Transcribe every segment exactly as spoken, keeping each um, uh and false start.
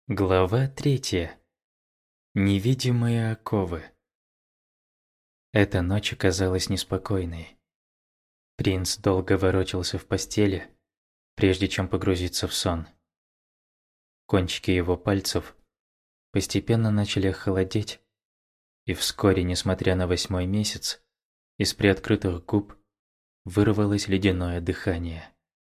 Глава третья. Невидимые оковы. Эта ночь оказалась неспокойной. Принц долго ворочался в постели, прежде чем погрузиться в сон. Кончики его пальцев постепенно начали холодеть, и вскоре, несмотря на восьмой месяц, из приоткрытых губ вырвалось ледяное дыхание.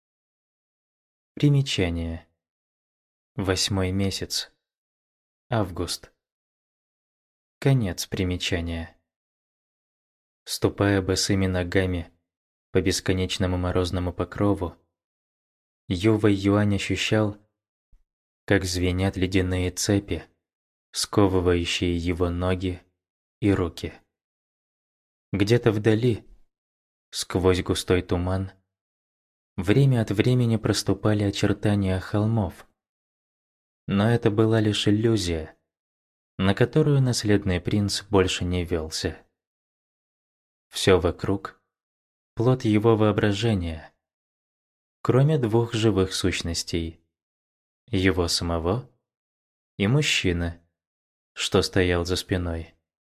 Примечание. Восьмой месяц. Август. Конец примечания. Ступая босыми ногами по бесконечному морозному покрову, Ювэй Юань ощущал, как звенят ледяные цепи, сковывающие его ноги и руки. Где-то вдали, сквозь густой туман, время от времени проступали очертания холмов. Но это была лишь иллюзия, на которую наследный принц больше не велся. Все вокруг – плод его воображения, кроме двух живых сущностей – его самого и мужчины, что стоял за спиной.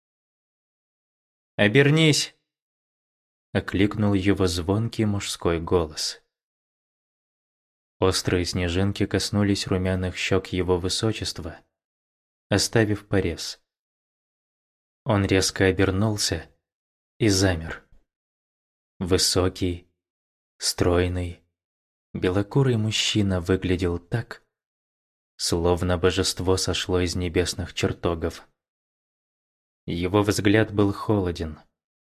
«Обернись!» – окликнул его звонкий мужской голос. Острые снежинки коснулись румяных щек его высочества, оставив порез. Он резко обернулся и замер. Высокий, стройный, белокурый мужчина выглядел так, словно божество сошло из небесных чертогов. Его взгляд был холоден.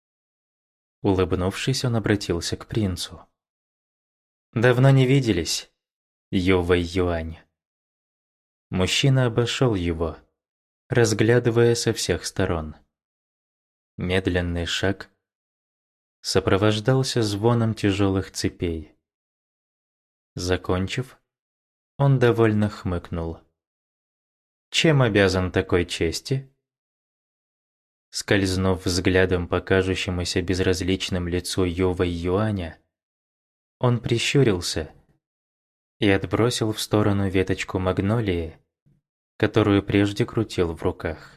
Улыбнувшись, он обратился к принцу. «Давно не виделись, Ювэй Юань». Мужчина обошел его, разглядывая со всех сторон. Медленный шаг сопровождался звоном тяжелых цепей. Закончив, он довольно хмыкнул. «Чем обязан такой чести?» Скользнув взглядом по кажущемуся безразличным лицу Ювэй Юаня, он прищурился и отбросил в сторону веточку магнолии, которую прежде крутил в руках.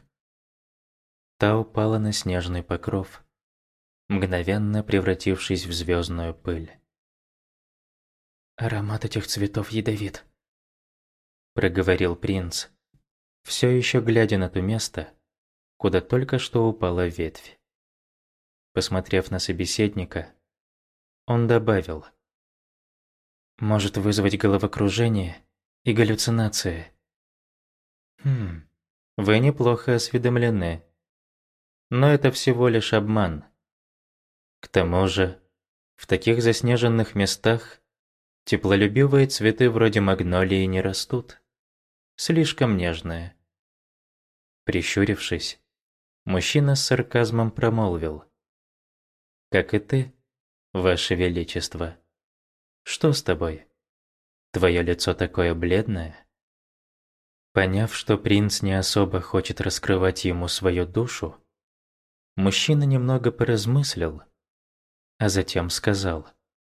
Та упала на снежный покров, мгновенно превратившись в звездную пыль. «Аромат этих цветов ядовит», — проговорил принц, все еще глядя на то место, куда только что упала ветвь. Посмотрев на собеседника, он добавил: «Может вызвать головокружение и галлюцинации». «Хм, вы неплохо осведомлены. Но это всего лишь обман. К тому же, в таких заснеженных местах теплолюбивые цветы вроде магнолии не растут. Слишком нежные». Прищурившись, мужчина с сарказмом промолвил: «Как и ты, Ваше Величество. Что с тобой? Твое лицо такое бледное». Поняв, что принц не особо хочет раскрывать ему свою душу, мужчина немного поразмыслил, а затем сказал: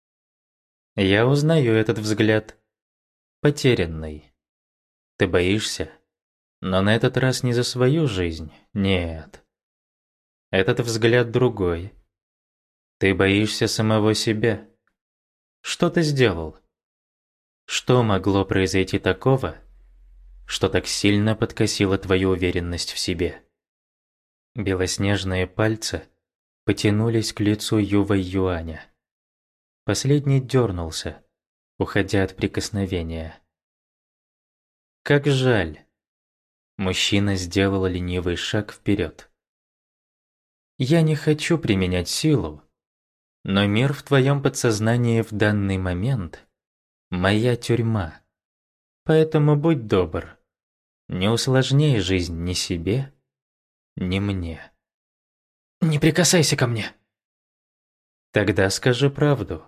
«Я узнаю этот взгляд. Потерянный. Ты боишься? Но на этот раз не за свою жизнь, нет. Этот взгляд другой. Ты боишься самого себя. Что ты сделал? Что могло произойти такого, что так сильно подкосило твою уверенность в себе?» Белоснежные пальцы потянулись к лицу Ювэй Юаня. Последний дернулся, уходя от прикосновения. «Как жаль!» Мужчина сделал ленивый шаг вперед. «Я не хочу применять силу, но мир в твоем подсознании в данный момент – моя тюрьма. Поэтому будь добр, не усложняй жизнь ни себе, ни мне». «Не прикасайся ко мне!» «Тогда скажи правду».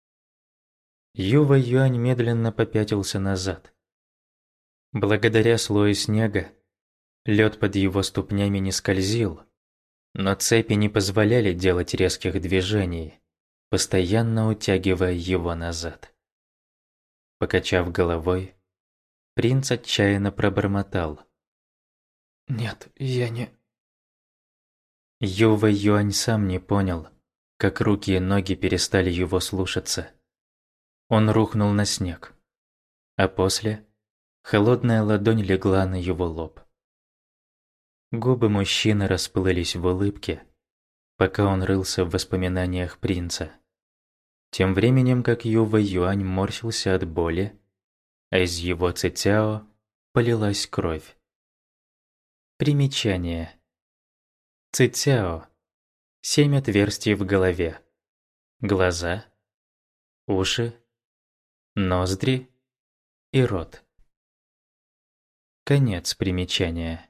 Ювэй Юань медленно попятился назад. Благодаря слою снега лед под его ступнями не скользил, но цепи не позволяли делать резких движений, постоянно утягивая его назад. Покачав головой, Принц отчаянно пробормотал: «Нет, я не...» Юва Юань сам не понял, как руки и ноги перестали его слушаться. Он рухнул на снег, а после холодная ладонь легла на его лоб. Губы мужчины расплылись в улыбке, пока он рылся в воспоминаниях принца. Тем временем, как Юва Юань морщился от боли, а из его цицяо полилась кровь. Примечание. Цицяо. Семь отверстий в голове. Глаза, уши, ноздри и рот. Конец примечания.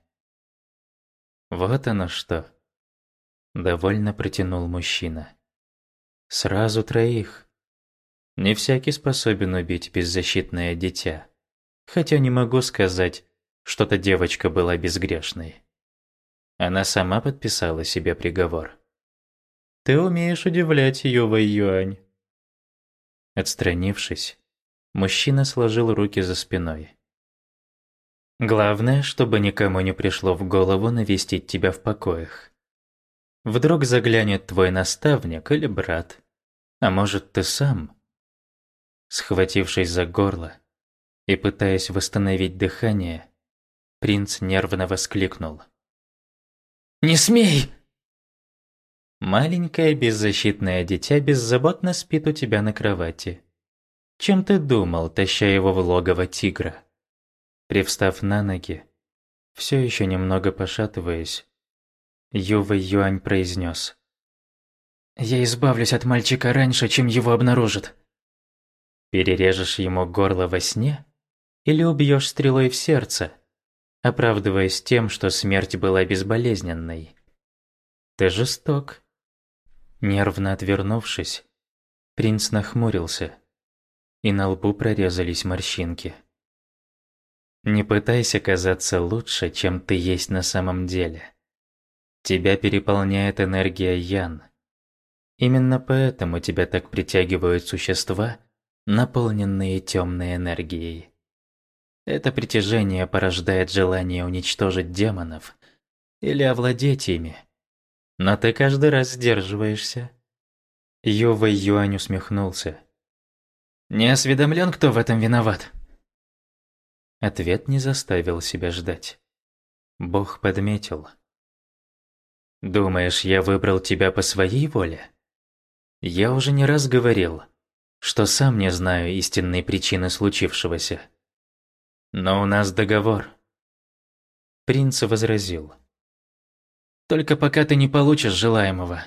Вот оно что. Довольно протянул мужчина. Сразу троих. Не всякий способен убить беззащитное дитя. Хотя не могу сказать, что-то девочка была безгрешной. Она сама подписала себе приговор. Ты умеешь удивлять, Юва Юань. Отстранившись, мужчина сложил руки за спиной. Главное, чтобы никому не пришло в голову навестить тебя в покоях. Вдруг заглянет твой наставник или брат, а может, ты сам. Схватившись за горло и пытаясь восстановить дыхание, принц нервно воскликнул: «Не смей!» Маленькое беззащитное дитя беззаботно спит у тебя на кровати. Чем ты думал, таща его в логово тигра? Привстав на ноги, все еще немного пошатываясь, Юва Юань произнес: «Я избавлюсь от мальчика раньше, чем его обнаружат». Перережешь ему горло во сне или убьешь стрелой в сердце, оправдываясь тем, что смерть была безболезненной? Ты жесток. Нервно отвернувшись, принц нахмурился, и на лбу прорезались морщинки. Не пытайся казаться лучше, чем ты есть на самом деле. Тебя переполняет энергия Ян. Именно поэтому тебя так притягивают существа, наполненные темной энергией. Это притяжение порождает желание уничтожить демонов или овладеть ими. Но ты каждый раз сдерживаешься. Юва Юань усмехнулся. «Не осведомлен, кто в этом виноват?» Ответ не заставил себя ждать. Бог подметил. Думаешь, я выбрал тебя по своей воле? Я уже не раз говорил, что сам не знаю истинной причины случившегося. Но у нас договор. Принц возразил. «Только пока ты не получишь желаемого».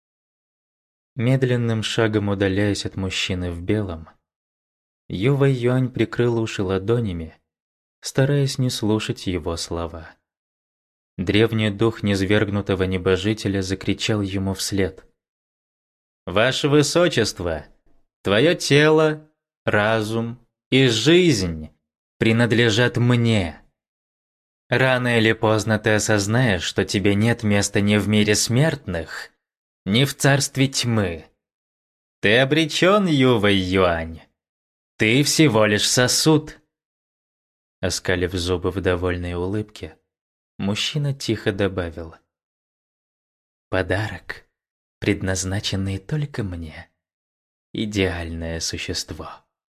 Медленным шагом удаляясь от мужчины в белом, Юва Юань прикрыл уши ладонями, стараясь не слушать его слова. Древний дух низвергнутого небожителя закричал ему вслед: «Ваше Высочество, твое тело, разум и жизнь принадлежат мне. Рано или поздно ты осознаешь, что тебе нет места ни в мире смертных, ни в царстве тьмы. Ты обречен, Юва Юань. Ты всего лишь сосуд». Оскалив зубы в довольной улыбке, мужчина тихо добавил: «Подарок, предназначенный только мне. Идеальное существо».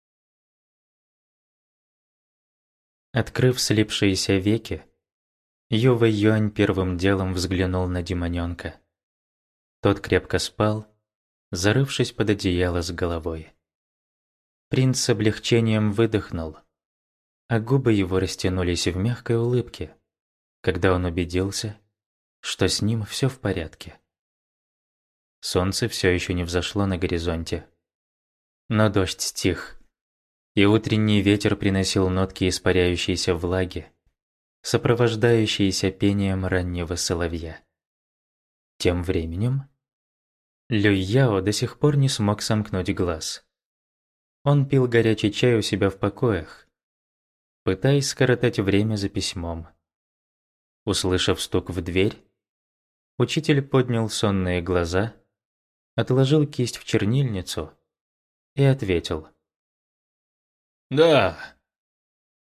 Открыв слипшиеся веки, Юва Юань первым делом взглянул на демонёнка. Тот крепко спал, зарывшись под одеяло с головой. Принц с облегчением выдохнул, а губы его растянулись в мягкой улыбке, когда он убедился, что с ним все в порядке. Солнце все еще не взошло на горизонте, но дождь стих, и утренний ветер приносил нотки испаряющейся влаги, сопровождающиеся пением раннего соловья. Тем временем Люй Яо до сих пор не смог сомкнуть глаз. Он пил горячий чай у себя в покоях, пытаясь скоротать время за письмом. Услышав стук в дверь, учитель поднял сонные глаза, отложил кисть в чернильницу и ответил: «Да».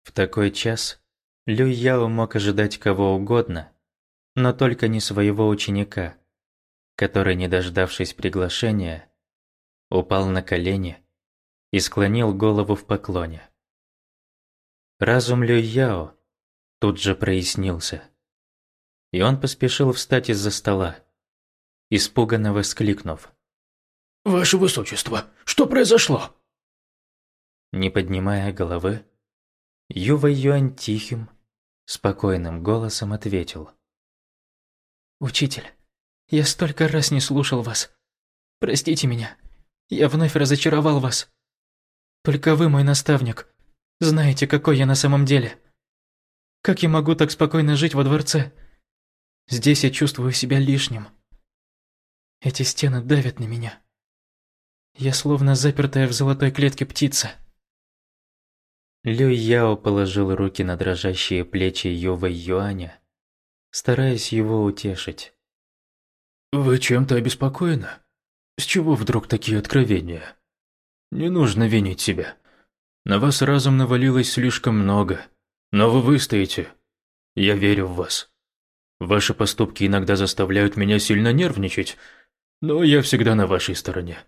В такой час Люй Яо мог ожидать кого угодно, но только не своего ученика, который, не дождавшись приглашения, упал на колени и склонил голову в поклоне. Разум Люй Яо тут же прояснился, и он поспешил встать из-за стола, испуганно воскликнув: «Ваше Высочество, что произошло?» Не поднимая головы, Ювэй Юань тихим, спокойным голосом ответил: «Учитель, я столько раз не слушал вас. Простите меня, я вновь разочаровал вас. Только вы, мой наставник, знаете, какой я на самом деле. Как я могу так спокойно жить во дворце? Здесь я чувствую себя лишним. Эти стены давят на меня. Я словно запертая в золотой клетке птица». Люй Яо положил руки на дрожащие плечи Ювэй Юаня, стараясь его утешить. «Вы чем-то обеспокоены? С чего вдруг такие откровения? Не нужно винить себя. На вас разом навалилось слишком много, но вы выстоите. Я верю в вас. Ваши поступки иногда заставляют меня сильно нервничать, но я всегда на вашей стороне».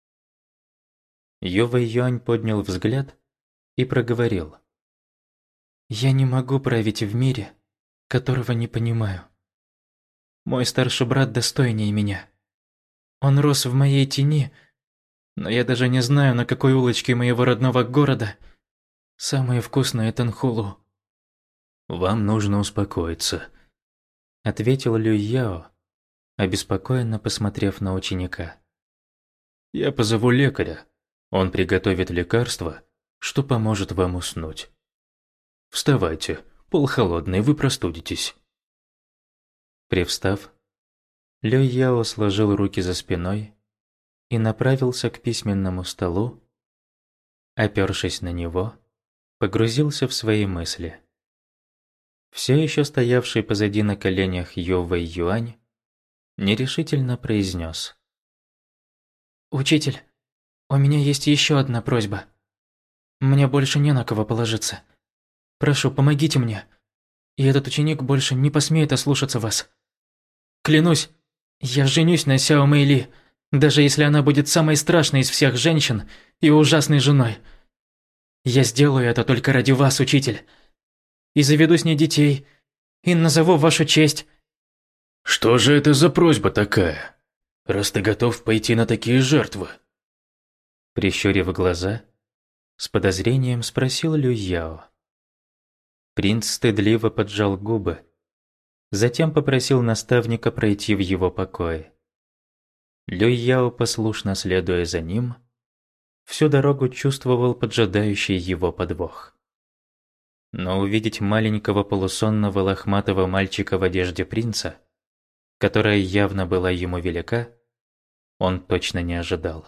Ювэй Юань поднял взгляд и проговорил: «Я не могу править в мире, которого не понимаю. Мой старший брат достойнее меня. Он рос в моей тени, но я даже не знаю, на какой улочке моего родного города самые вкусные танхулу». «Вам нужно успокоиться», — ответил Люй Яо, обеспокоенно посмотрев на ученика. «Я позову лекаря. Он приготовит лекарство, что поможет вам уснуть. Вставайте, пол холодный, вы простудитесь». Привстав, Люй Яо сложил руки за спиной и направился к письменному столу, опёршись на него, погрузился в свои мысли. Все еще стоявший позади на коленях Ювэй Юань нерешительно произнес: «Учитель, у меня есть еще одна просьба. Мне больше не на кого положиться. Прошу, помогите мне, и этот ученик больше не посмеет ослушаться вас. Клянусь, я женюсь на Сяо Мэйли, даже если она будет самой страшной из всех женщин и ужасной женой. Я сделаю это только ради вас, учитель. И заведу с ней детей, и назову вашу честь». «Что же это за просьба такая, раз ты готов пойти на такие жертвы?» Прищурив глаза, с подозрением спросил Люй Яо. Принц стыдливо поджал губы, затем попросил наставника пройти в его покои. Люй Яо, послушно следуя за ним, всю дорогу чувствовал поджидающий его подвох. Но увидеть маленького полусонного лохматого мальчика в одежде принца, которая явно была ему велика, он точно не ожидал.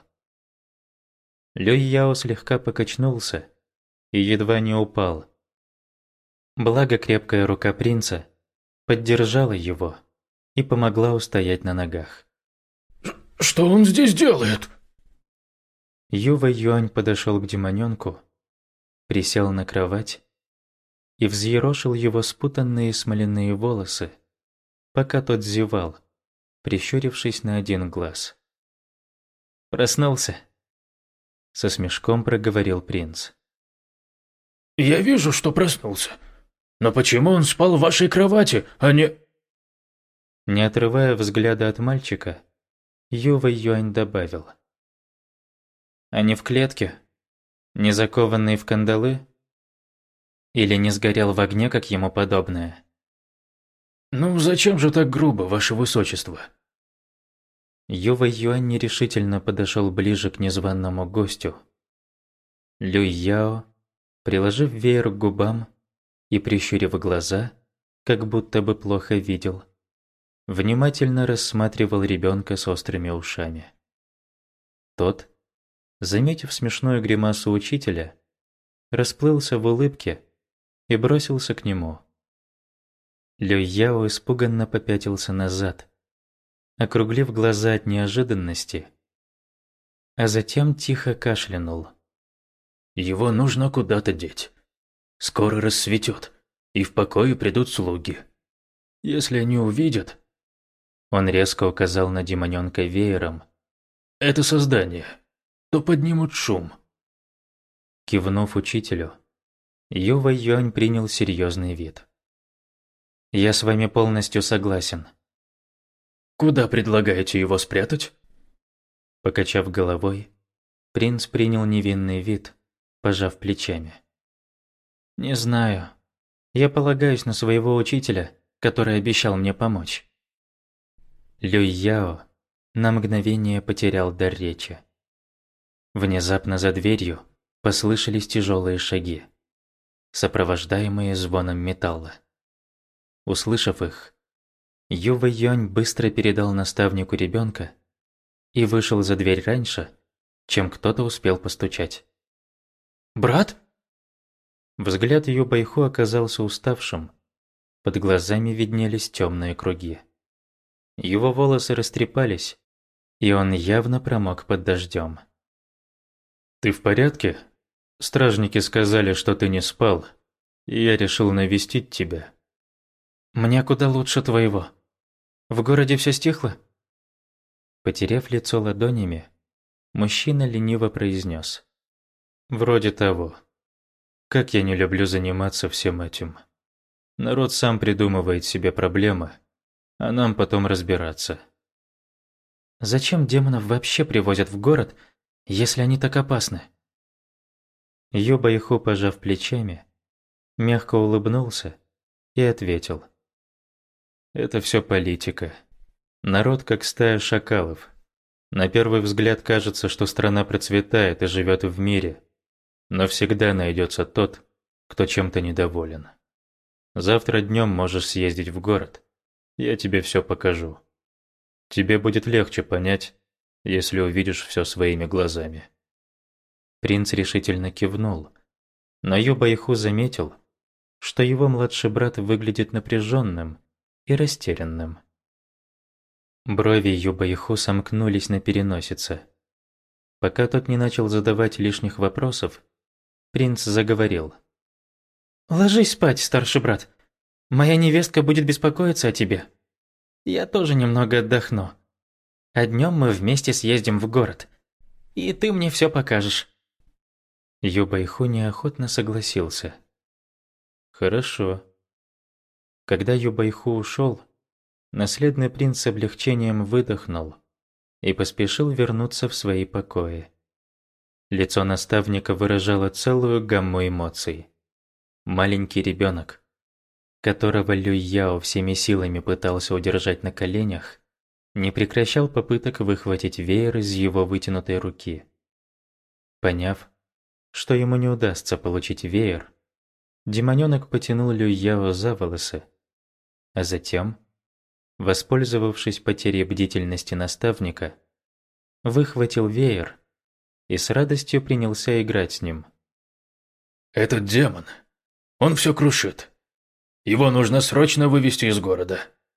Люй Яо слегка покачнулся и едва не упал. Благо крепкая рука принца поддержала его и помогла устоять на ногах. «Что он здесь делает?» Ювэй Юань подошел к демонёнку, присел на кровать и взъерошил его спутанные смоляные волосы, пока тот зевал, прищурившись на один глаз. «Проснулся?» — со смешком проговорил принц. «Я вижу, что проснулся. Но почему он спал в вашей кровати, а не...» Не отрывая взгляда от мальчика, Ювэй Юань добавил: «А не в клетке? Не закованный в кандалы? Или не сгорел в огне, как ему подобное?» «Ну зачем же так грубо, ваше высочество?» Ювэй Юань нерешительно подошел ближе к незваному гостю. Люй Яо, приложив веер к губам и прищурив глаза, как будто бы плохо видел, внимательно рассматривал ребенка с острыми ушами. Тот, заметив смешную гримасу учителя, расплылся в улыбке и бросился к нему. Люй Яо испуганно попятился назад, округлив глаза от неожиданности, а затем тихо кашлянул. «Его нужно куда-то деть. Скоро рассветет, и в покое придут слуги. Если они увидят...» Он резко указал на демонёнка веером. «Это создание, то поднимут шум». Кивнув учителю, Ю Вэйюань принял серьезный вид. «Я с вами полностью согласен». «Куда предлагаете его спрятать?» Покачав головой, принц принял невинный вид, пожав плечами. «Не знаю. Я полагаюсь на своего учителя, который обещал мне помочь». Люй Яо на мгновение потерял дар речи. Внезапно за дверью послышались тяжелые шаги, сопровождаемые звоном металла. Услышав их, Ю Вэйюань быстро передал наставнику ребенка и вышел за дверь раньше, чем кто-то успел постучать. «Брат?» Взгляд Ю Байху оказался уставшим, под глазами виднелись темные круги. Его волосы растрепались, и он явно промок под дождем. «Ты в порядке? Стражники сказали, что ты не спал, и я решил навестить тебя». «Мне куда лучше твоего. В городе все стихло?» Потеряв лицо ладонями, мужчина лениво произнес: «Вроде того. Как я не люблю заниматься всем этим. Народ сам придумывает себе проблемы, а нам потом разбираться». «Зачем демонов вообще привозят в город, если они так опасны?» Ю Байху, пожав плечами, мягко улыбнулся и ответил: «Это все политика. Народ как стая шакалов. На первый взгляд кажется, что страна процветает и живет в мире, но всегда найдется тот, кто чем-то недоволен. Завтра днем можешь съездить в город, я тебе все покажу. Тебе будет легче понять, если увидишь все своими глазами». Принц решительно кивнул, но Ю Байху заметил, что его младший брат выглядит напряженным и растерянным. Брови Ю Байху сомкнулись на переносице. Пока тот не начал задавать лишних вопросов, принц заговорил: «Ложись спать, старший брат. Моя невестка будет беспокоиться о тебе. Я тоже немного отдохну. А днем мы вместе съездим в город, и ты мне все покажешь». Ю Байху неохотно согласился. «Хорошо». Когда Ю Байху ушел, наследный принц с облегчением выдохнул и поспешил вернуться в свои покои. Лицо наставника выражало целую гамму эмоций. Маленький ребенок, которого Люй Яо всеми силами пытался удержать на коленях, не прекращал попыток выхватить веер из его вытянутой руки. Поняв, что ему не удастся получить веер, демонёнок потянул Люй Яо за волосы, а затем, воспользовавшись потерей бдительности наставника, выхватил веер и с радостью принялся играть с ним. «Этот демон, он все крушит. Его нужно срочно вывести из города».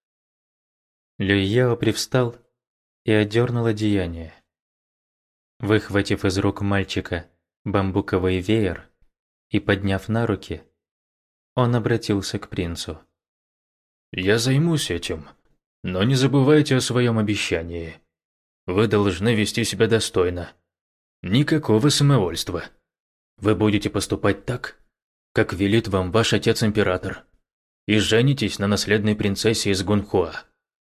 Люй Яо привстал и одернул одеяние. Выхватив из рук мальчика бамбуковый веер и подняв на руки, он обратился к принцу. «Я займусь этим, но не забывайте о своем обещании. Вы должны вести себя достойно. Никакого самовольства. Вы будете поступать так, как велит вам ваш отец-император, и женитесь на наследной принцессе из Гунхуа».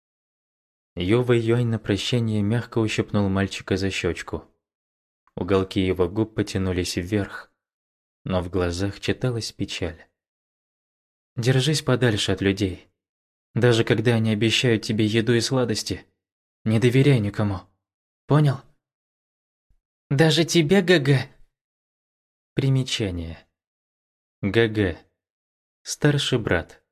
Ю Вэйюань на прощание мягко ущипнул мальчика за щечку. Уголки его губ потянулись вверх, но в глазах читалась печаль. «Держись подальше от людей. Даже когда они обещают тебе еду и сладости, не доверяй никому. Понял?» «Даже тебе, ГГ?» Примечание. ГГ. Старший брат.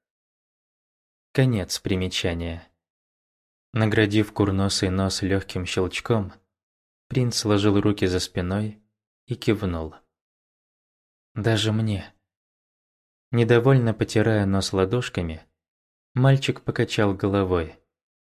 Конец примечания. Наградив курносый нос легким щелчком, принц сложил руки за спиной и кивнул. «Даже мне». Недовольно потирая нос ладошками, мальчик покачал головой.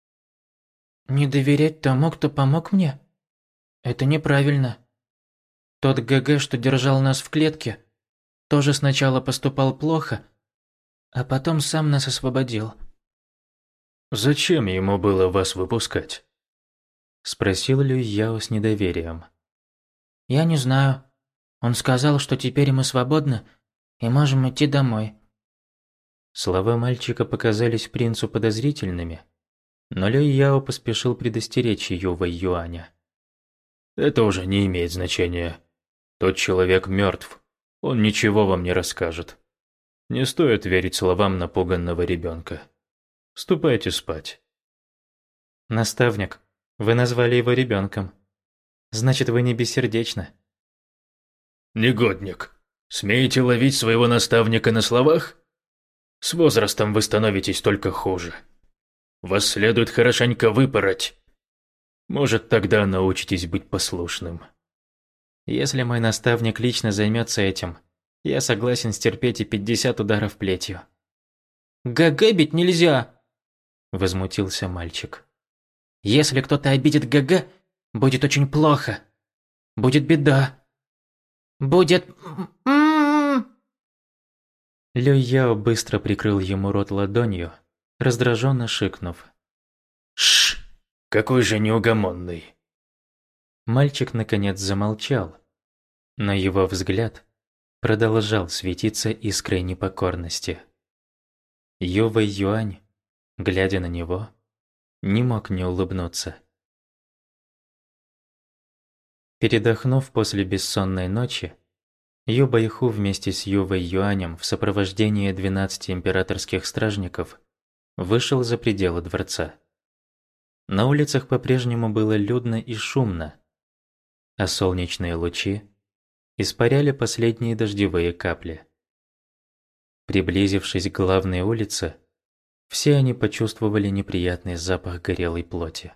«Не доверять тому, кто помог мне? Это неправильно. Тот ГГ, что держал нас в клетке, тоже сначала поступал плохо, а потом сам нас освободил. Зачем ему было вас выпускать? Спросил Люй Яо с недоверием. Я не знаю. Он сказал, что теперь мы свободны и можем идти домой. Слова мальчика показались принцу подозрительными, но Люй Яо поспешил предостеречь Ю Вэй Юаня. Это уже не имеет значения. Тот человек мертв. Он ничего вам не расскажет. Не стоит верить словам напуганного ребенка. Ступайте спать. Наставник, вы назвали его ребенком. Значит, вы не бессердечны. Негодник. Смеете ловить своего наставника на словах? С возрастом вы становитесь только хуже. Вас следует хорошенько выпороть. Может, тогда научитесь быть послушным. Если мой наставник лично займется этим, я согласен стерпеть и пятьдесят ударов плетью. ГГ бить нельзя, возмутился мальчик. Если кто-то обидит ГГ, будет очень плохо. Будет беда. Будет... Люй Яо быстро прикрыл ему рот ладонью, раздраженно шикнув. Шш! Какой же неугомонный. Мальчик наконец замолчал, но его взгляд продолжал светиться искрой непокорности. Ю Вэй Юань, глядя на него, не мог не улыбнуться. Передохнув после бессонной ночи, Ю Байху вместе с Ю Вэй Юанем в сопровождении двенадцати императорских стражников вышел за пределы дворца. На улицах по-прежнему было людно и шумно, а солнечные лучи испаряли последние дождевые капли. Приблизившись к главной улице, все они почувствовали неприятный запах горелой плоти.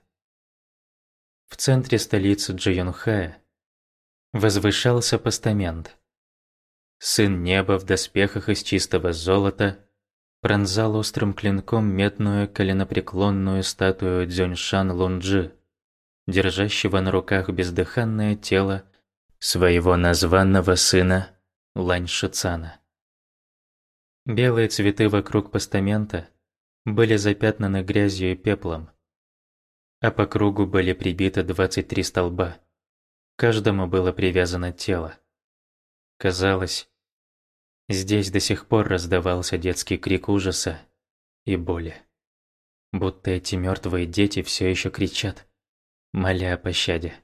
В центре столицы Джэйюнхая возвышался постамент. Сын неба в доспехах из чистого золота пронзал острым клинком медную коленопреклонную статую Цзюньшан Лунджи, держащего на руках бездыханное тело своего названного сына Лань Шицана. Белые цветы вокруг постамента были запятнаны грязью и пеплом, а по кругу были прибиты двадцать три столба. Каждому было привязано тело. Казалось, здесь до сих пор раздавался детский крик ужаса и боли. Будто эти мертвые дети все еще кричат, моля о пощаде.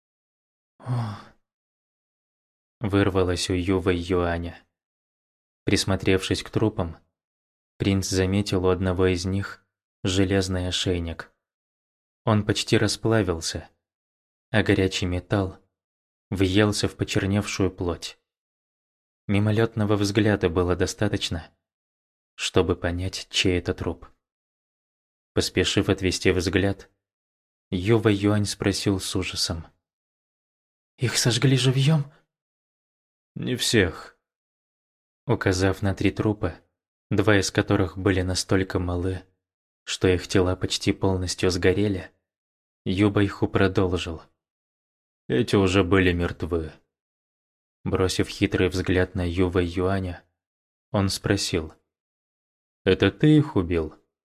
О. Вырвалось у Ю Вэй Юаня. Присмотревшись к трупам, принц заметил у одного из них железный ошейник. Он почти расплавился, а горячий металл въелся в почерневшую плоть. Мимолетного взгляда было достаточно, чтобы понять, чей это труп. Поспешив отвести взгляд, Ю Вэй Юань спросил с ужасом: «Их сожгли живьем?» «Не всех». Указав на три трупа, два из которых были настолько малы, что их тела почти полностью сгорели, Ю Байху продолжил: «Эти уже были мертвы». Бросив хитрый взгляд на Ю Вэй Юаня, он спросил: «Это ты их убил?»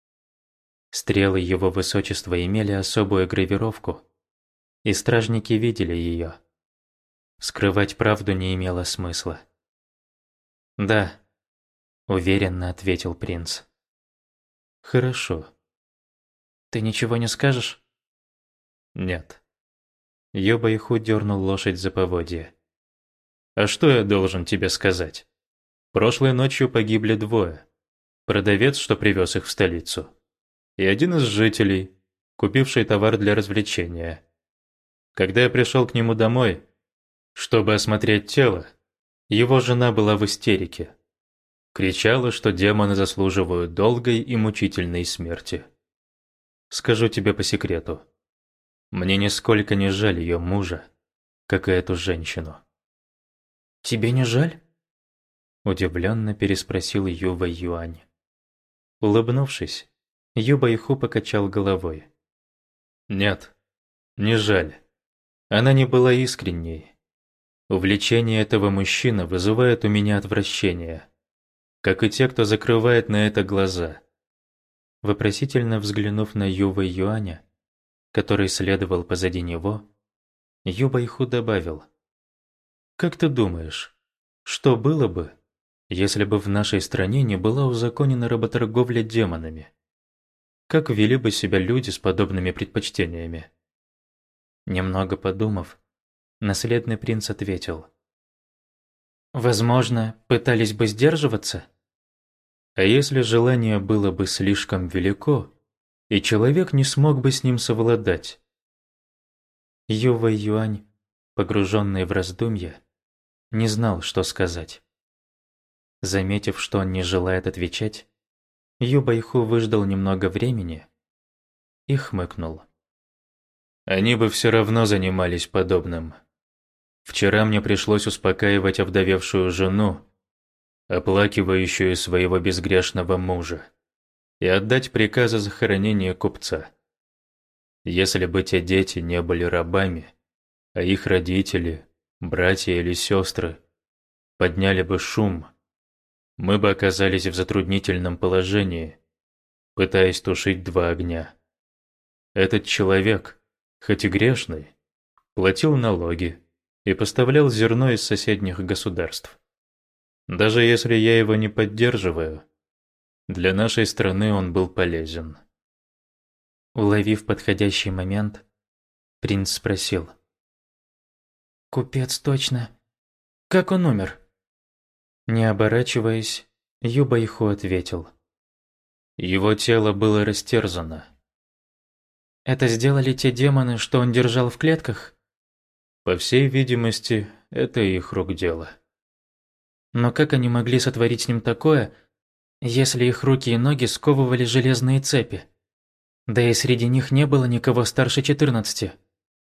Стрелы его высочества имели особую гравировку, и стражники видели ее. Скрывать правду не имело смысла. «Да», — уверенно ответил принц. «Хорошо. Ты ничего не скажешь?» «Нет». Ю Байху дернул лошадь за поводья. «А что я должен тебе сказать? Прошлой ночью погибли двое. Продавец, что привез их в столицу, и один из жителей, купивший товар для развлечения. Когда я пришел к нему домой, чтобы осмотреть тело, его жена была в истерике. Кричала, что демоны заслуживают долгой и мучительной смерти. Скажу тебе по секрету. Мне нисколько не жаль ее мужа, как и эту женщину». «Тебе не жаль?» Удивленно переспросил Ю Вэй Юань. Улыбнувшись, Ю Байху покачал головой. «Нет, не жаль. Она не была искренней. Увлечение этого мужчины вызывает у меня отвращение, как и те, кто закрывает на это глаза. Вопросительно взглянув на Ю Вэйюаня, который следовал позади него, Ю Байху добавил: «Как ты думаешь, что было бы, если бы в нашей стране не была узаконена работорговля демонами? Как вели бы себя люди с подобными предпочтениями?» Немного подумав, наследный принц ответил: «Возможно, пытались бы сдерживаться? А если желание было бы слишком велико, и человек не смог бы с ним совладать?» Ю Вэйюань, погруженный в раздумья, не знал, что сказать. Заметив, что он не желает отвечать, Ю Байху выждал немного времени и хмыкнул. «Они бы все равно занимались подобным. Вчера мне пришлось успокаивать овдовевшую жену, оплакивающую своего безгрешного мужа, и отдать приказ о захоронении купца. Если бы те дети не были рабами, а их родители, братья или сестры подняли бы шум, мы бы оказались в затруднительном положении, пытаясь тушить два огня. Этот человек, хоть и грешный, платил налоги и поставлял зерно из соседних государств. Даже если я его не поддерживаю, для нашей страны он был полезен». Уловив подходящий момент, принц спросил: «Купец точно? Как он умер?» Не оборачиваясь, Ю Байху ответил: «Его тело было растерзано». «Это сделали те демоны, что он держал в клетках?» «По всей видимости, это их рук дело». «Но как они могли сотворить с ним такое, если их руки и ноги сковывали железные цепи? Да и среди них не было никого старше четырнадцати».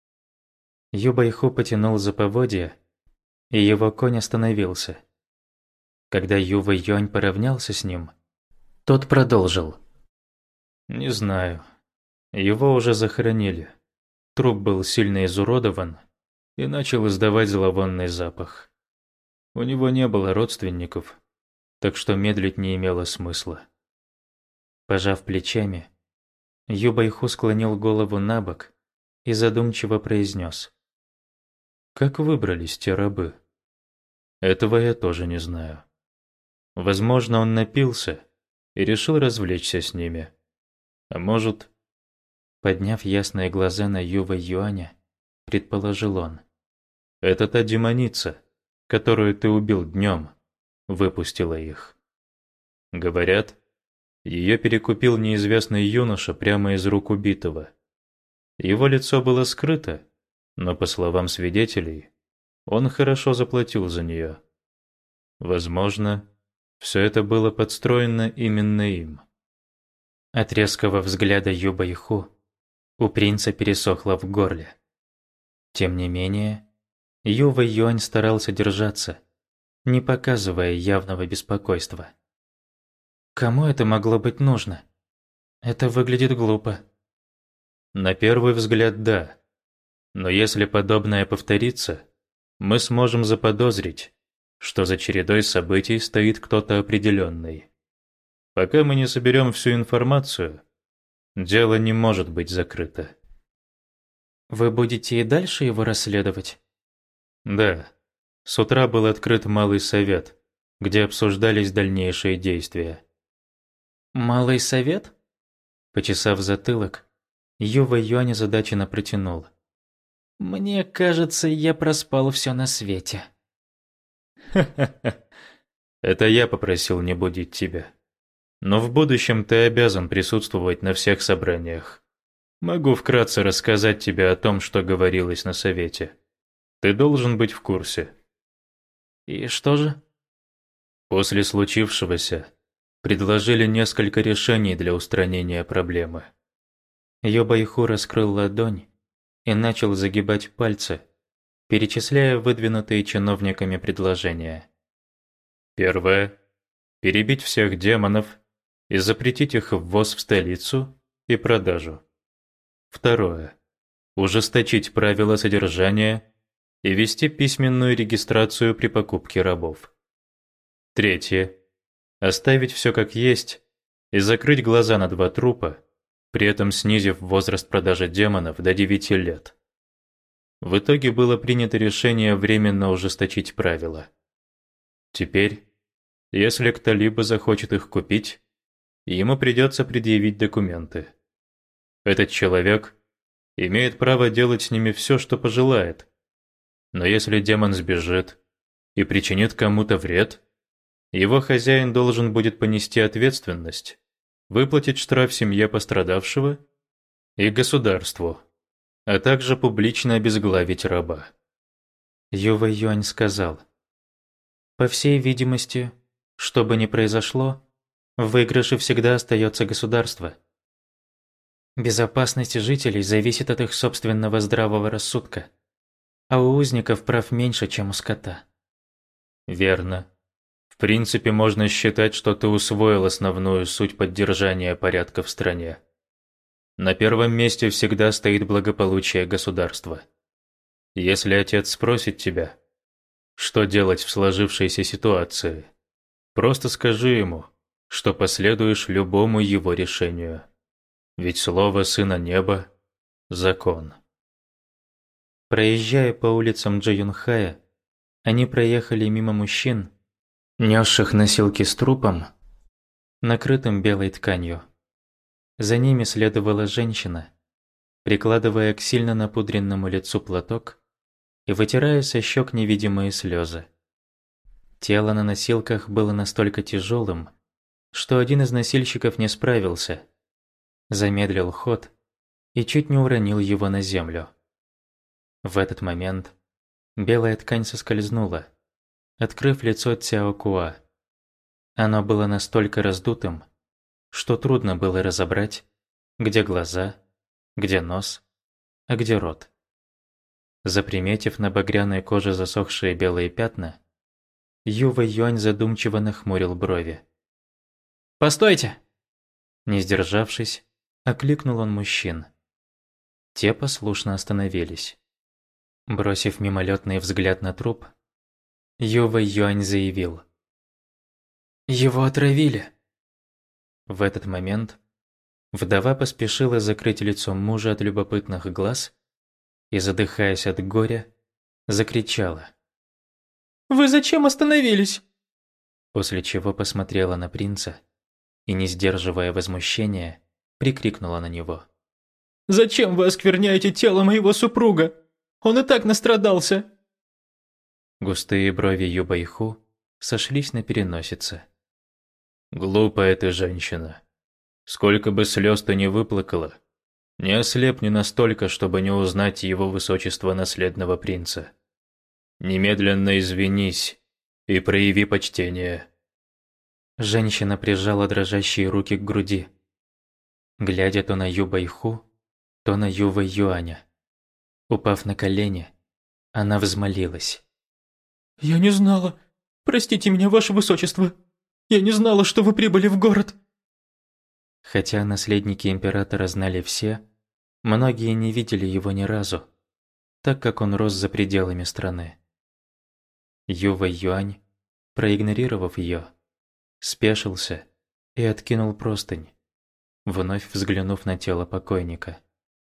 Ю Байху потянул за поводья, и его конь остановился. Когда Ю Вэйюань поравнялся с ним, тот продолжил: «Не знаю. Его уже захоронили. Труп был сильно изуродован и начал издавать зловонный запах. У него не было родственников, так что медлить не имело смысла». Пожав плечами, Ю Байху склонил голову набок и задумчиво произнес: «Как выбрались те рабы? Этого я тоже не знаю. Возможно, он напился и решил развлечься с ними. А может...» Подняв ясные глаза на Ю Вэйюаня, предположил он: «Это та демоница, которую ты убил днем, выпустила их. Говорят, ее перекупил неизвестный юноша прямо из рук убитого. Его лицо было скрыто, но, по словам свидетелей, он хорошо заплатил за нее. Возможно, все это было подстроено именно им». От резкого взгляда Ю Байху у принца пересохло в горле. Тем не менее, Ю Вэйюань старался держаться, не показывая явного беспокойства. «Кому это могло быть нужно? Это выглядит глупо». «На первый взгляд, да. Но если подобное повторится, мы сможем заподозрить, что за чередой событий стоит кто-то определенный. Пока мы не соберем всю информацию, дело не может быть закрыто». «Вы будете и дальше его расследовать?» «Да. С утра был открыт Малый совет, где обсуждались дальнейшие действия». «Малый совет?» Почесав затылок, Ю Вэйюань озадаченно протянул: «Мне кажется, я проспал все на свете». «Ха-ха-ха. Это я попросил не будить тебя. Но в будущем ты обязан присутствовать на всех собраниях. Могу вкратце рассказать тебе о том, что говорилось на совете. Ты должен быть в курсе». «И что же?» После случившегося предложили несколько решений для устранения проблемы. Ю Байху раскрыл ладонь и начал загибать пальцы, перечисляя выдвинутые чиновниками предложения. Первое. Перебить всех демонов и запретить их ввоз в столицу и продажу. Второе. Ужесточить правила содержания и вести письменную регистрацию при покупке рабов. Третье. Оставить все как есть и закрыть глаза на два трупа, при этом снизив возраст продажи демонов до девяти лет. В итоге было принято решение временно ужесточить правила. Теперь, если кто-либо захочет их купить, ему придется предъявить документы. Этот человек имеет право делать с ними все, что пожелает, но если демон сбежит и причинит кому-то вред, его хозяин должен будет понести ответственность, выплатить штраф семье пострадавшего и государству, а также публично обезглавить раба. Ювэ Юань сказал: «По всей видимости, что бы ни произошло, в выигрыше всегда остается государство. Безопасность жителей зависит от их собственного здравого рассудка, а у узников прав меньше, чем у скота». Верно. В принципе, можно считать, что ты усвоил основную суть поддержания порядка в стране. На первом месте всегда стоит благополучие государства. Если отец спросит тебя, что делать в сложившейся ситуации, просто скажи ему, что последуешь любому его решению. Ведь слово Сына Неба – закон. Проезжая по улицам Джоюнхая, они проехали мимо мужчин, несших носилки с трупом, накрытым белой тканью. За ними следовала женщина, прикладывая к сильно напудренному лицу платок и вытирая со щек невидимые слезы. Тело на носилках было настолько тяжелым, что один из носильщиков не справился, замедлил ход и чуть не уронил его на землю. В этот момент белая ткань соскользнула, открыв лицо Цяо Куа. Оно было настолько раздутым, что трудно было разобрать, где глаза, где нос, а где рот. Заприметив на багряной коже засохшие белые пятна, Ювэ Юань задумчиво нахмурил брови. «Постойте!» Не сдержавшись, окликнул он мужчин. Те послушно остановились. Бросив мимолетный взгляд на труп, Ювэ Юань заявил: «Его отравили!» В этот момент вдова поспешила закрыть лицо мужа от любопытных глаз и, задыхаясь от горя, закричала: «Вы зачем остановились?» После чего посмотрела на принца и, не сдерживая возмущения, прикрикнула на него: «Зачем вы оскверняете тело моего супруга? Он и так настрадался!» Густые брови Юбэйху сошлись на переносице. Глупая ты женщина. Сколько бы слез ты ни выплакала, не ослепни настолько, чтобы не узнать его высочество наследного принца. Немедленно извинись и прояви почтение. Женщина прижала дрожащие руки к груди, глядя то на Юбэйху, то на Ювэ Юаня. Упав на колени, она взмолилась: «Я не знала. Простите меня, ваше высочество. Я не знала, что вы прибыли в город». Хотя наследники императора знали все, многие не видели его ни разу, так как он рос за пределами страны. Ювэ Юань, проигнорировав ее, спешился и откинул простынь, вновь взглянув на тело покойника.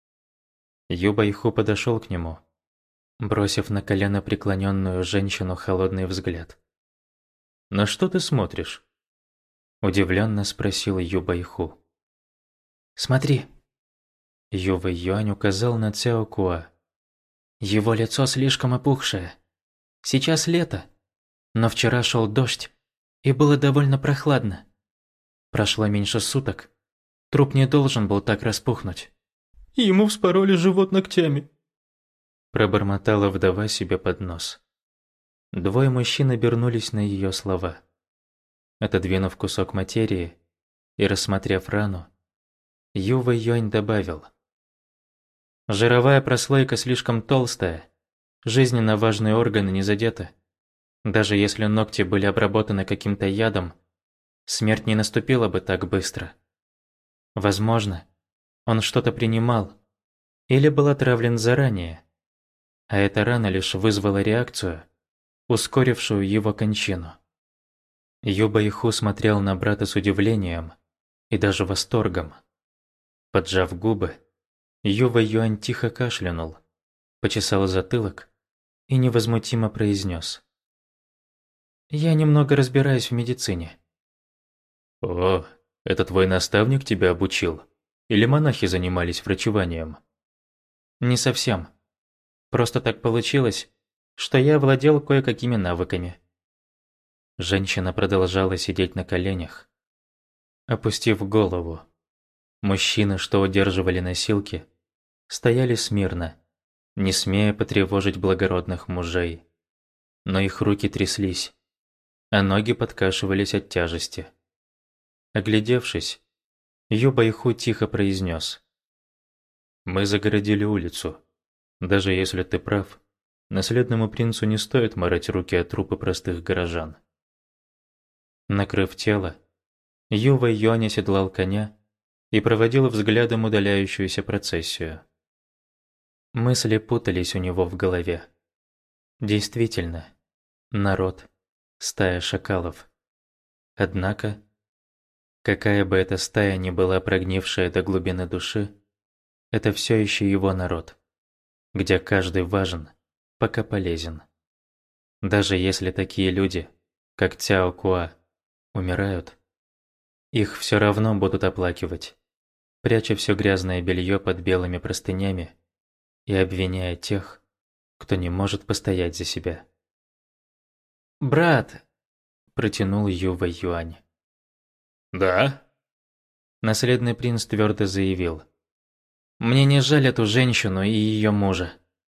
Юбэйху подошел к нему, бросив на колено преклоненную женщину холодный взгляд. «На что ты смотришь?» – удивленно спросил Юбэйху. «Смотри». Ювэ Юань указал на Цяо Куа. «Его лицо слишком опухшее. Сейчас лето, но вчера шел дождь, и было довольно прохладно. Прошло меньше суток. Труп не должен был так распухнуть». «Ему вспороли живот ногтями», – пробормотала вдова себе под нос. Двое мужчин обернулись на ее слова. Отодвинув кусок материи и рассмотрев рану, Ювэ Юань добавил: «Жировая прослойка слишком толстая, жизненно важные органы не задеты. Даже если ногти были обработаны каким-то ядом, смерть не наступила бы так быстро. Возможно, он что-то принимал или был отравлен заранее. а эта рана лишь вызвала реакцию, ускорившую его кончину. Ю Байху смотрел на брата с удивлением и даже восторгом. Поджав губы, Ю Вэйюань тихо кашлянул, почесал затылок и невозмутимо произнес: «Я немного разбираюсь в медицине». «О, это твой наставник тебя обучил? Или монахи занимались врачеванием?» «Не совсем. Просто так получилось, что я владел кое-какими навыками». Женщина продолжала сидеть на коленях, опустив голову. Мужчины, что удерживали носилки, стояли смирно, не смея потревожить благородных мужей. Но их руки тряслись, а ноги подкашивались от тяжести. Оглядевшись, Ю Байху тихо произнес: «Мы загородили улицу. Даже если ты прав, наследному принцу не стоит морать руки от трупы простых горожан». Накрыв тело, Ю Вэйюань оседлал коня и проводил взглядом удаляющуюся процессию. Мысли путались у него в голове. Действительно, народ, стая шакалов. Однако, какая бы эта стая ни была прогнившая до глубины души, это все еще его народ, где каждый важен, пока полезен. Даже если такие люди, как Цяо Куа, умирают, их все равно будут оплакивать, пряча все грязное белье под белыми простынями и обвиняя тех, кто не может постоять за себя. «Брат!» – протянул Ю Вэйюань. «Да?» Наследный принц твердо заявил: «Мне не жаль эту женщину и ее мужа».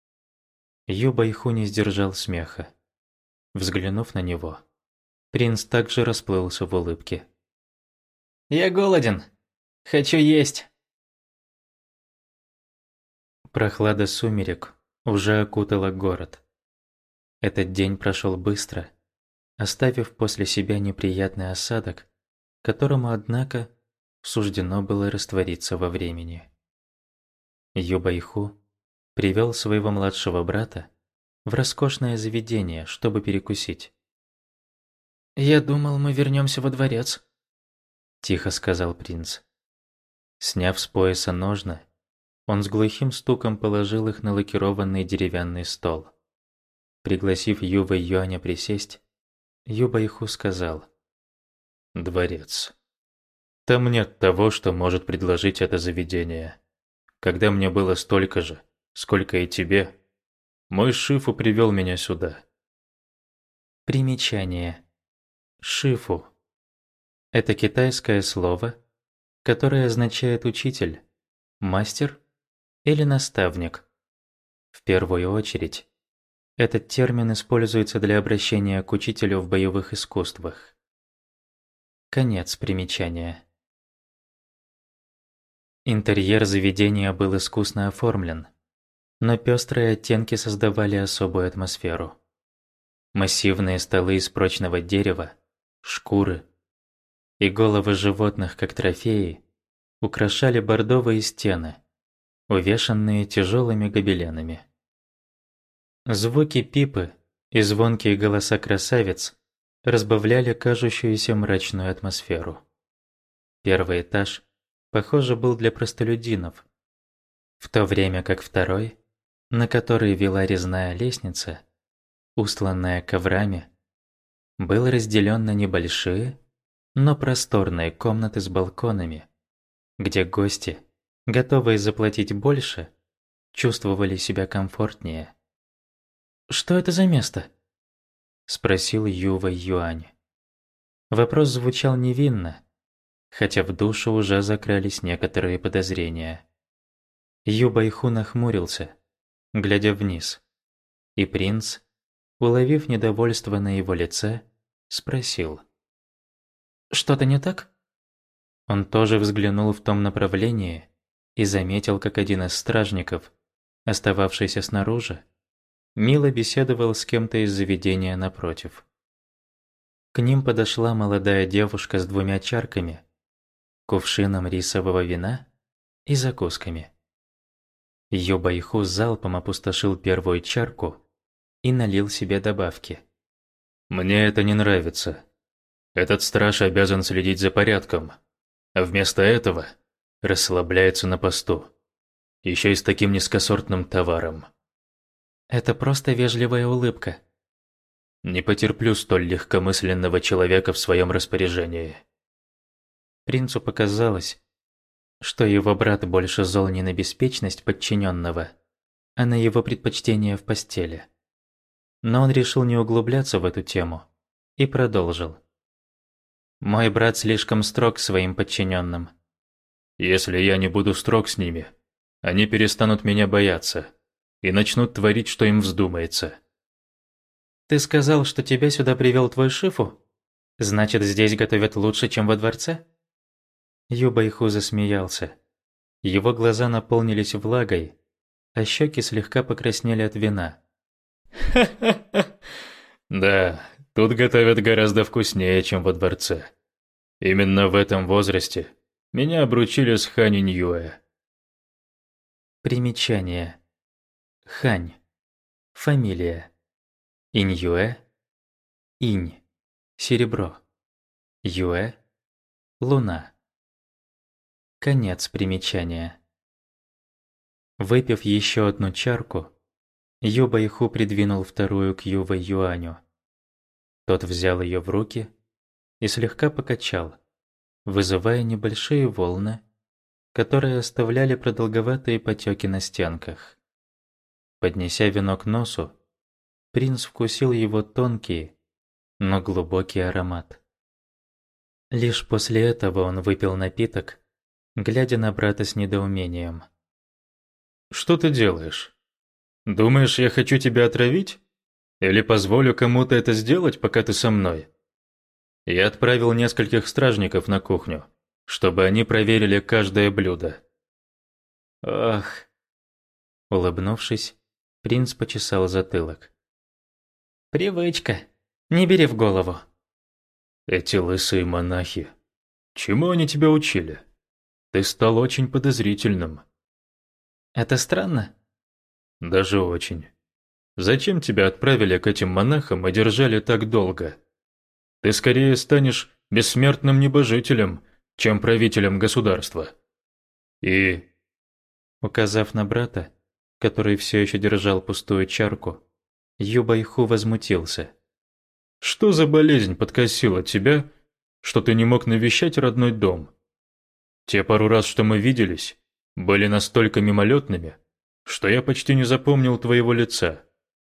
Ю Байху не сдержал смеха. Взглянув на него, принц также расплылся в улыбке. «Я голоден. Хочу есть». Прохлада сумерек уже окутала город. Этот день прошел быстро, оставив после себя неприятный осадок, которому, однако, суждено было раствориться во времени. Ю Байху привел своего младшего брата в роскошное заведение, чтобы перекусить. «Я думал, мы вернемся во дворец», – тихо сказал принц. Сняв с пояса ножны, он с глухим стуком положил их на лакированный деревянный стол. Пригласив Ю Вэйюаня присесть, Ю Байху сказал: «Дворец. Там нет того, что может предложить это заведение. Когда мне было столько же, сколько и тебе, мой шифу привел меня сюда». Примечание. Шифу – это китайское слово, которое означает учитель, мастер или наставник. В первую очередь, этот термин используется для обращения к учителю в боевых искусствах. Конец примечания. Интерьер заведения был искусно оформлен, но пестрые оттенки создавали особую атмосферу. Массивные столы из прочного дерева, шкуры и головы животных как трофеи украшали бордовые стены, увешанные тяжелыми гобеленами. Звуки пипы и звонкие голоса красавиц разбавляли кажущуюся мрачную атмосферу. Первый этаж, похоже, был для простолюдинов, в то время как второй, на который вела резная лестница, устланная коврами, был разделен на небольшие, но просторные комнаты с балконами, где гости, готовые заплатить больше, чувствовали себя комфортнее. «Что это за место?» – спросил Ю Вэйюань. Вопрос звучал невинно, хотя в душу уже закрались некоторые подозрения. Ю Байху нахмурился, глядя вниз, и принц, уловив недовольство на его лице, спросил: «Что-то не так?» Он тоже взглянул в том направлении и заметил, как один из стражников, остававшийся снаружи, мило беседовал с кем-то из заведения напротив. К ним подошла молодая девушка с двумя чарками, кувшином рисового вина и закусками. Ю Байху залпом опустошил первую чарку и налил себе добавки. «Мне это не нравится. Этот страж обязан следить за порядком, а вместо этого расслабляется на посту. Еще и с таким низкосортным товаром». Это просто вежливая улыбка. Не потерплю столь легкомысленного человека в своем распоряжении. Принцу показалось, что его брат больше зол не на беспечность подчиненного, а на его предпочтение в постели. Но он решил не углубляться в эту тему и продолжил. «Мой брат слишком строг к своим подчиненным. Если я не буду строг с ними, они перестанут меня бояться и начнут творить, что им вздумается». «Ты сказал, что тебя сюда привел твой шифу? Значит, здесь готовят лучше, чем во дворце?» Ю Байху засмеялся. Его глаза наполнились влагой, а щеки слегка покраснели от вина. «Ха-ха-ха! Да, тут готовят гораздо вкуснее, чем во дворце. Именно в этом возрасте меня обручили с Хань Иньюэ». Примечание. Хань. Фамилия. Иньюэ. Инь. Серебро. Юэ. Луна. Конец примечания. Выпив еще одну чарку, Ю Байху придвинул вторую к Ю Вэй Юаню. Тот взял ее в руки и слегка покачал, вызывая небольшие волны, которые оставляли продолговатые потеки на стенках. Поднеся вино к носу, принц вкусил его тонкий, но глубокий аромат. Лишь после этого он выпил напиток, глядя на брата с недоумением. «Что ты делаешь? Думаешь, я хочу тебя отравить? Или позволю кому-то это сделать, пока ты со мной?» Я отправил нескольких стражников на кухню, чтобы они проверили каждое блюдо. «Ах!» Улыбнувшись, принц почесал затылок. «Привычка. Не бери в голову». «Эти лысые монахи. Чему они тебя учили? Ты стал очень подозрительным». «Это странно?» «Даже очень. Зачем тебя отправили к этим монахам и держали так долго? Ты скорее станешь бессмертным небожителем, чем правителем государства. И...» Указав на брата, который все еще держал пустую чарку, Ю Байху возмутился. «Что за болезнь подкосила тебя, что ты не мог навещать родной дом? Те пару раз, что мы виделись, были настолько мимолетными, что я почти не запомнил твоего лица».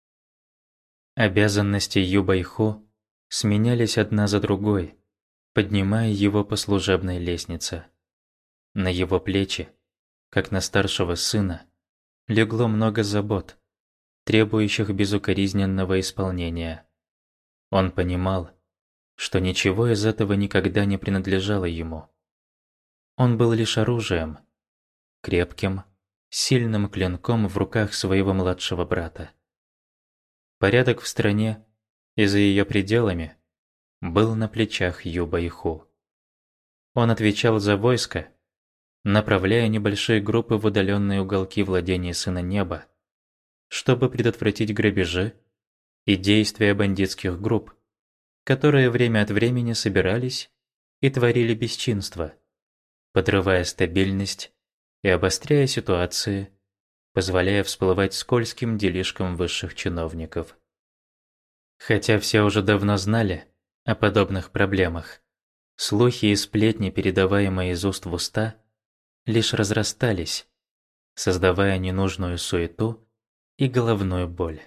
Обязанности Ю Байху сменялись одна за другой, поднимая его по служебной лестнице. На его плечи, как на старшего сына, легло много забот, требующих безукоризненного исполнения. Он понимал, что ничего из этого никогда не принадлежало ему. Он был лишь оружием, крепким, сильным клинком в руках своего младшего брата. Порядок в стране и за ее пределами был на плечах Ю Байху. Он отвечал за войско, направляя небольшие группы в удаленные уголки владений Сына Неба, чтобы предотвратить грабежи и действия бандитских групп, которые время от времени собирались и творили бесчинство, подрывая стабильность и обостряя ситуации, позволяя всплывать скользким делишкам высших чиновников. Хотя все уже давно знали о подобных проблемах, слухи и сплетни, передаваемые из уст в уста, лишь разрастались, создавая ненужную суету и головную боль.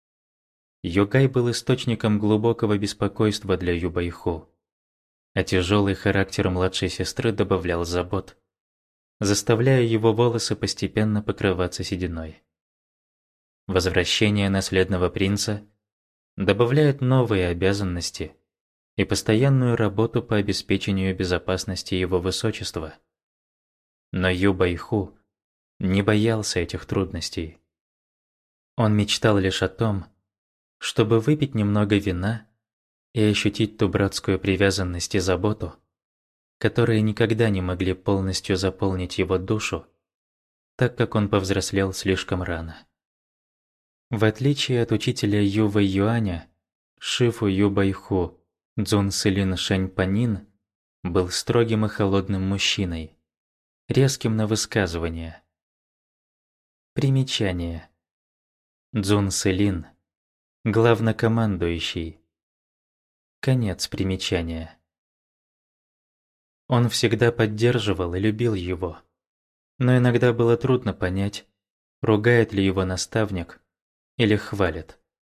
Югай был источником глубокого беспокойства для Ю Байху, а тяжелый характер младшей сестры добавлял забот, заставляя его волосы постепенно покрываться сединой. Возвращение наследного принца добавляет новые обязанности и постоянную работу по обеспечению безопасности его высочества. Но Ю Байху не боялся этих трудностей. Он мечтал лишь о том, чтобы выпить немного вина и ощутить ту братскую привязанность и заботу, которые никогда не могли полностью заполнить его душу, так как он повзрослел слишком рано. В отличие от учителя Ю Вэй Юаня, Шифу Ю Байху Цзун Сылин Шэнь Панин был строгим и холодным мужчиной, резким на высказывания. Примечание. Цзун Сылин – главнокомандующий. Конец примечания. Он всегда поддерживал и любил его, но иногда было трудно понять, ругает ли его наставник или хвалит.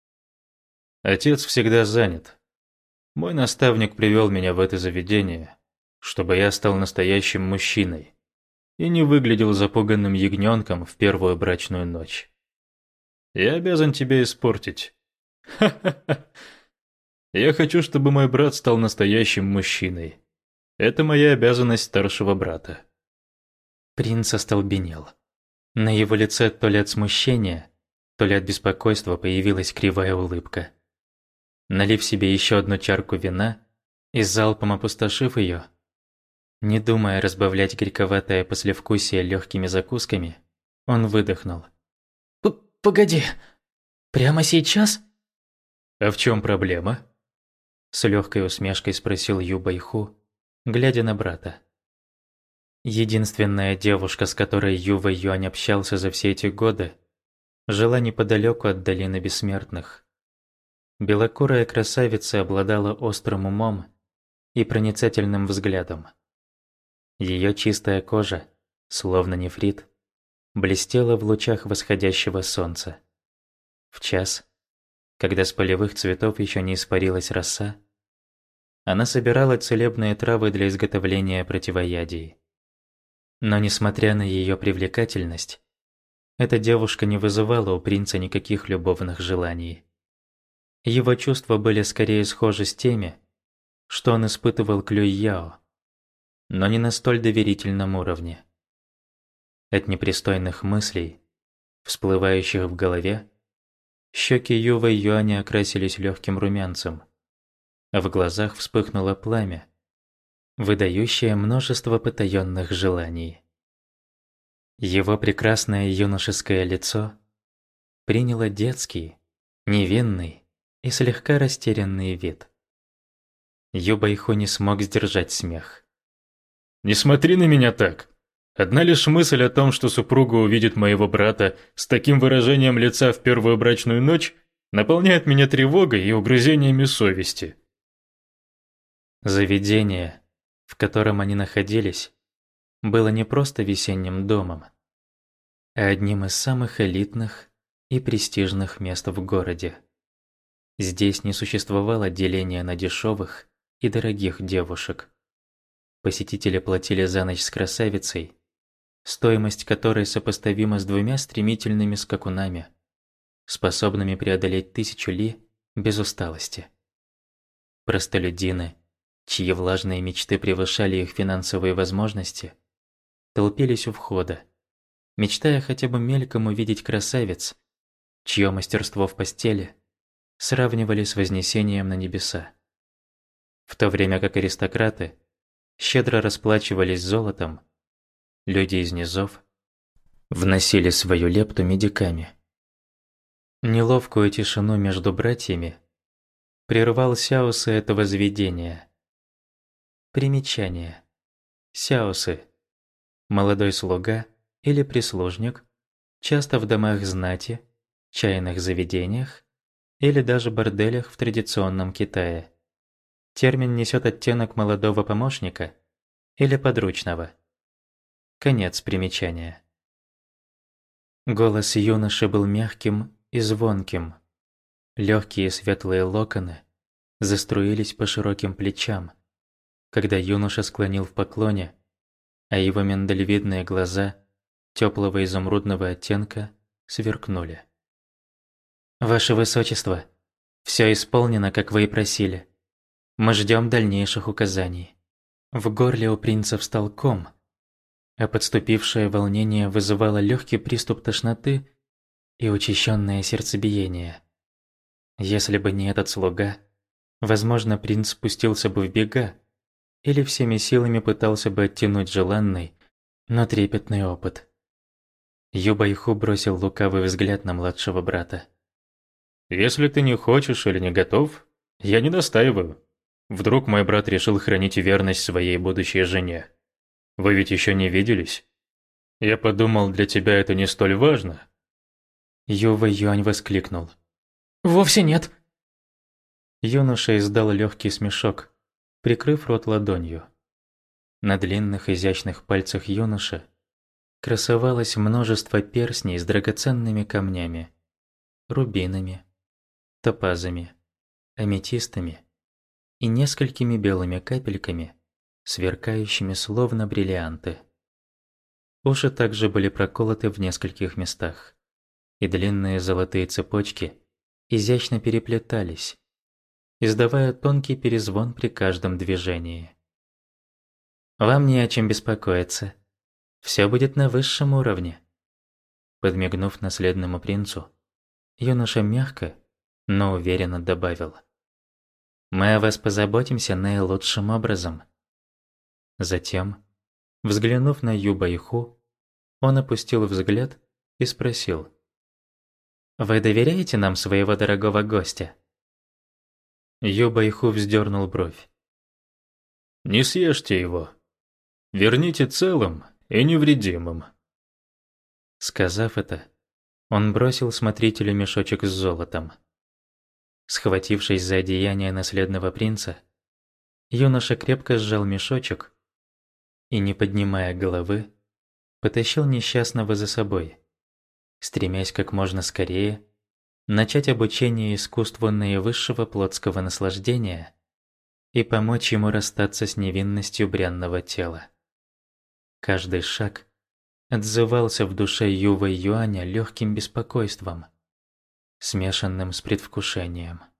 Отец всегда занят. Мой наставник привел меня в это заведение, чтобы я стал настоящим мужчиной и не выглядел запуганным ягненком в первую брачную ночь. Я обязан тебя испортить. Ха-ха-ха. Я хочу, чтобы мой брат стал настоящим мужчиной. Это моя обязанность старшего брата. Принц остолбенел. На его лице то ли от смущения, то ли от беспокойства появилась кривая улыбка. Налив себе еще одну чарку вина и залпом опустошив ее, не думая разбавлять горьковатое послевкусие легкими закусками, он выдохнул. П «Погоди, прямо сейчас?» «А в чем проблема?» С легкой усмешкой спросил Ю Байху, глядя на брата. Единственная девушка, с которой Ю Вэй Юань общался за все эти годы, жила неподалеку от Долины Бессмертных. Белокурая красавица обладала острым умом и проницательным взглядом. Ее чистая кожа, словно нефрит, блестела в лучах восходящего солнца. В час, когда с полевых цветов еще не испарилась роса, она собирала целебные травы для изготовления противоядий. Но несмотря на ее привлекательность, эта девушка не вызывала у принца никаких любовных желаний. Его чувства были скорее схожи с теми, что он испытывал к Люй Яо, но не на столь доверительном уровне. От непристойных мыслей, всплывающих в голове, щеки Ю Вэй Юаня окрасились легким румянцем, а в глазах вспыхнуло пламя, выдающее множество потаенных желаний. Его прекрасное юношеское лицо приняло детский, невинный и слегка растерянный вид. Ю Байху не смог сдержать смех. «Не смотри на меня так. Одна лишь мысль о том, что супруга увидит моего брата с таким выражением лица в первую брачную ночь, наполняет меня тревогой и угрызениями совести». Заведение, в котором они находились, было не просто весенним домом, а одним из самых элитных и престижных мест в городе. Здесь не существовало деления на дешевых и дорогих девушек. Посетители платили за ночь с красавицей, стоимость которой сопоставима с двумя стремительными скакунами, способными преодолеть тысячу ли без усталости. Простолюдины, чьи влажные мечты превышали их финансовые возможности, толпились у входа, мечтая хотя бы мельком увидеть красавиц, чье мастерство в постели сравнивали с вознесением на небеса. В то время как аристократы щедро расплачивались золотом, люди из низов вносили свою лепту медиками. Неловкую тишину между братьями прервал сяосы этого заведения. Примечание. Сяосы. Молодой слуга или прислужник, часто в домах знати, чайных заведениях или даже борделях в традиционном Китае. Термин несет оттенок молодого помощника или подручного. Конец примечания. Голос юноши был мягким и звонким. Легкие светлые локоны заструились по широким плечам, когда юноша склонил в поклоне, а его миндалевидные глаза теплого изумрудного оттенка сверкнули. «Ваше Высочество, все исполнено, как вы и просили. Мы ждем дальнейших указаний». В горле у принца встал ком, а подступившее волнение вызывало легкий приступ тошноты и учащенное сердцебиение. Если бы не этот слуга, возможно, принц спустился бы в бега или всеми силами пытался бы оттянуть желанный, но трепетный опыт. Ю Байху бросил лукавый взгляд на младшего брата. «Если ты не хочешь или не готов, я не настаиваю. Вдруг мой брат решил хранить верность своей будущей жене. Вы ведь еще не виделись? Я подумал, для тебя это не столь важно». Ю Вэйюань воскликнул. «Вовсе нет». Юноша издал легкий смешок, прикрыв рот ладонью. На длинных изящных пальцах юноши красовалось множество перстней с драгоценными камнями, рубинами, топазами, аметистами и несколькими белыми капельками, сверкающими словно бриллианты. Уши также были проколоты в нескольких местах, и длинные золотые цепочки изящно переплетались, издавая тонкий перезвон при каждом движении. «Вам не о чем беспокоиться. Все будет на высшем уровне». Подмигнув наследному принцу, юноша мягко, но уверенно добавил: «Мы о вас позаботимся наилучшим образом». Затем, взглянув на Ю Байху, он опустил взгляд и спросил: «Вы доверяете нам своего дорогого гостя?» Ю Байху вздернул бровь. «Не съешьте его. Верните целым и невредимым». Сказав это, он бросил смотрителю мешочек с золотом. Схватившись за одеяние наследного принца, юноша крепко сжал мешочек и, не поднимая головы, потащил несчастного за собой, стремясь как можно скорее начать обучение искусству наивысшего плотского наслаждения и помочь ему расстаться с невинностью бренного тела. Каждый шаг отзывался в душе Ю Вэйюаня легким беспокойством, смешанным с предвкушением.